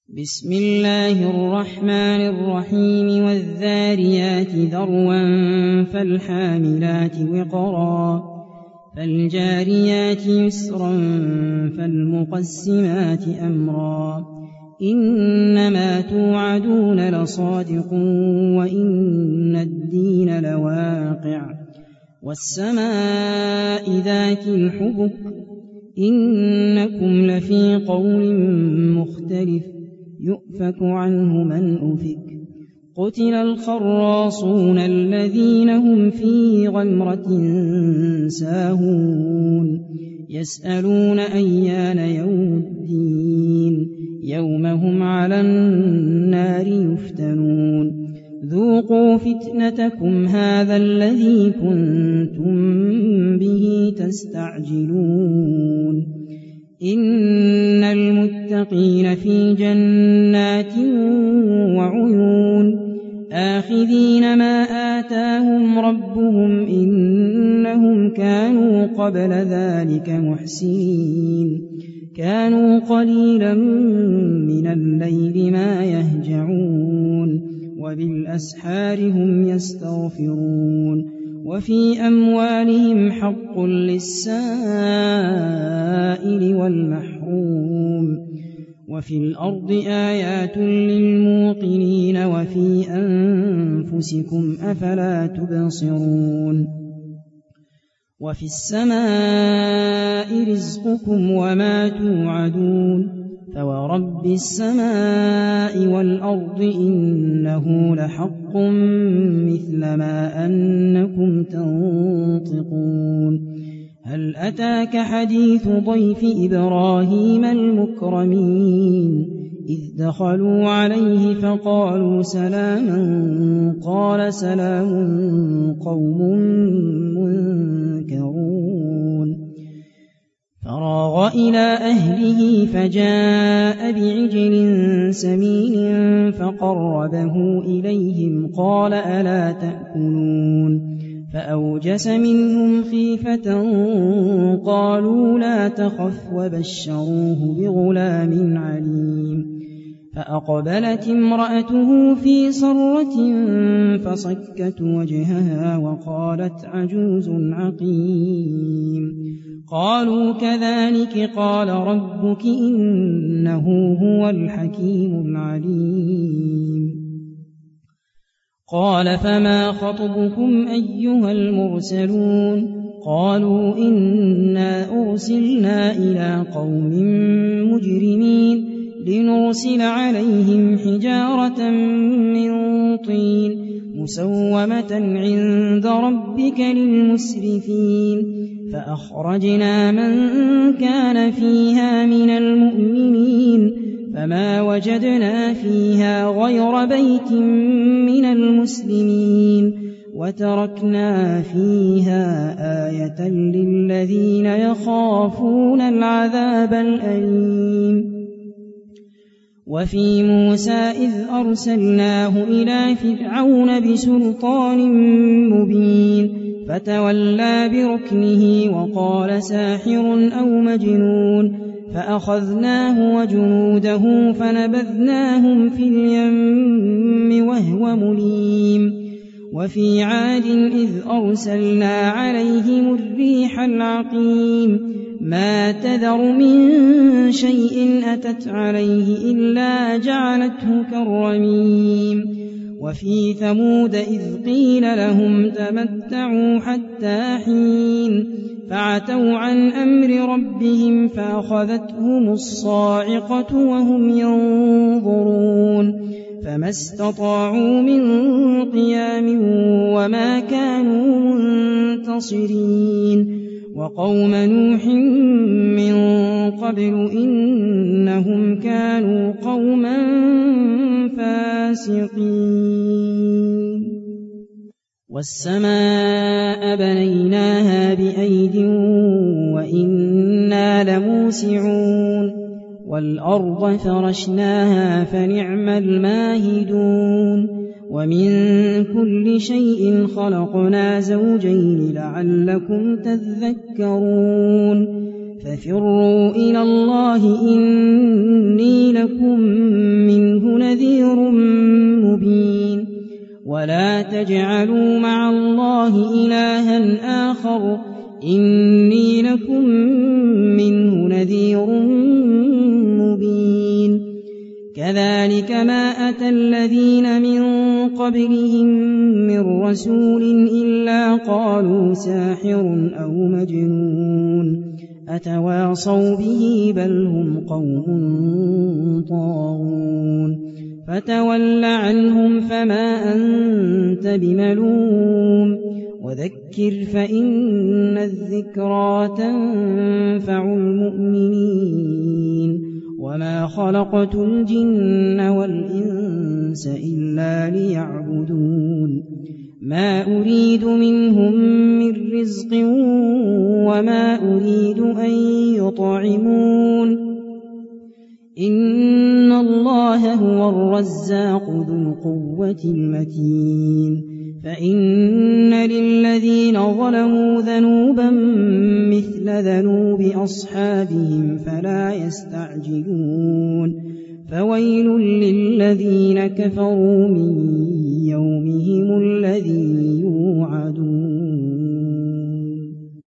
بسم الله الرحمن الرحيم والذاريات ذروا فالحاملات وقرا فالجاريات يسرا فالمقسمات أمرا إنما توعدون لصادق وإن الدين لواقع والسماء ذات الحبك إنكم لفي قول مختلف يؤفك عنه من أفك قتل الخراصون الذين هم في غمرة ساهون يسألون أيان يوم الدين يوم هم على النار يفتنون ذوقوا فتنتكم هذا الذي كنتم به تستعجلون إن المتقين في جنات وعيون آخذين ما آتاهم ربهم إنهم كانوا قبل ذلك محسنين كانوا قليلا من الليل ما يهجعون وبالأسحار هم يستغفرون وفي أموالهم حق للسائل والمحروم وفي الأرض آيات للموقنين وفي أنفسكم أفلا تبصرون وفي السماء رزقكم وما توعدون فورب السماء والأرض إنه لحق مثل ما أنكم تنطقون هل أتاك حديث ضيف إبراهيم المكرمين إذ دخلوا عليه فقالوا سلاما قال سلام قوم منكرون فراغ إلى أهله فجاء بعجل سمين فقربه إليهم قال ألا تأكلون فأوجس منهم خيفة قالوا لا تخف وبشروه بغلام عليم فأقبلت امرأته في صرة فصكت وجهها وقالت عجوز عقيم قالوا كذلك قال ربك إنه هو الحكيم العليم قال فما خطبكم أيها المرسلون قالوا إنا أرسلنا إلى قوم مجرمين لنرسل عليهم حجارة من طين مسومة عند ربك للمسرفين فأخرجنا من كان فيها من المؤمنين فما وجدنا فيها غير بيت من المسلمين وتركنا فيها آية للذين يخافون العذاب الأليم وفي موسى إذ أرسلناه إلى فرعون بسلطان مبين فتولى بركنه وقال ساحر أو مجنون فأخذناه وجنوده فنبذناهم في اليم وهو مليم وفي عاد إذ أرسلنا عليهم الريح العقيم ما تذر من شيء أتت عليه إلا جعلته كالرميم وفي ثمود إذ قيل لهم تمتعوا حتى حين فعتوا عن أمر ربهم فأخذتهم الصاعقة وهم ينظرون فما استطاعوا من قيام وما كانوا منتصرين وقوم نوح من قبل إنهم كانوا قوما فاسقين والسماء بنيناها بأيد وإنا لموسعون والأرض فرشناها فنعم الماهدون ومن كل شيء خلقنا زوجين لعلكم تذكرون ففروا إلى الله إني لكم تجعلوا مع الله إلها آخر إني لكم منه نذير مبين كذلك ما أتى الذين من قبلهم من رسول إلا قالوا ساحر أو مجنون أتواصوا به بل هم قوم طاغون فتول عنهم فما أنت بملوم وذكر فإن الذكرى تنفع المؤمنين وما خلقت الجن والإنس إلا ليعبدون ما أريد منهم من رزق وما أريد أن يطعمون إن الله هو الرزاق ذو القوة المتين فإن للذين ظلموا ذنوبا مثل ذنوب أصحابهم فلا يستعجلون فويل للذين كفروا من يومهم الذي يوعدون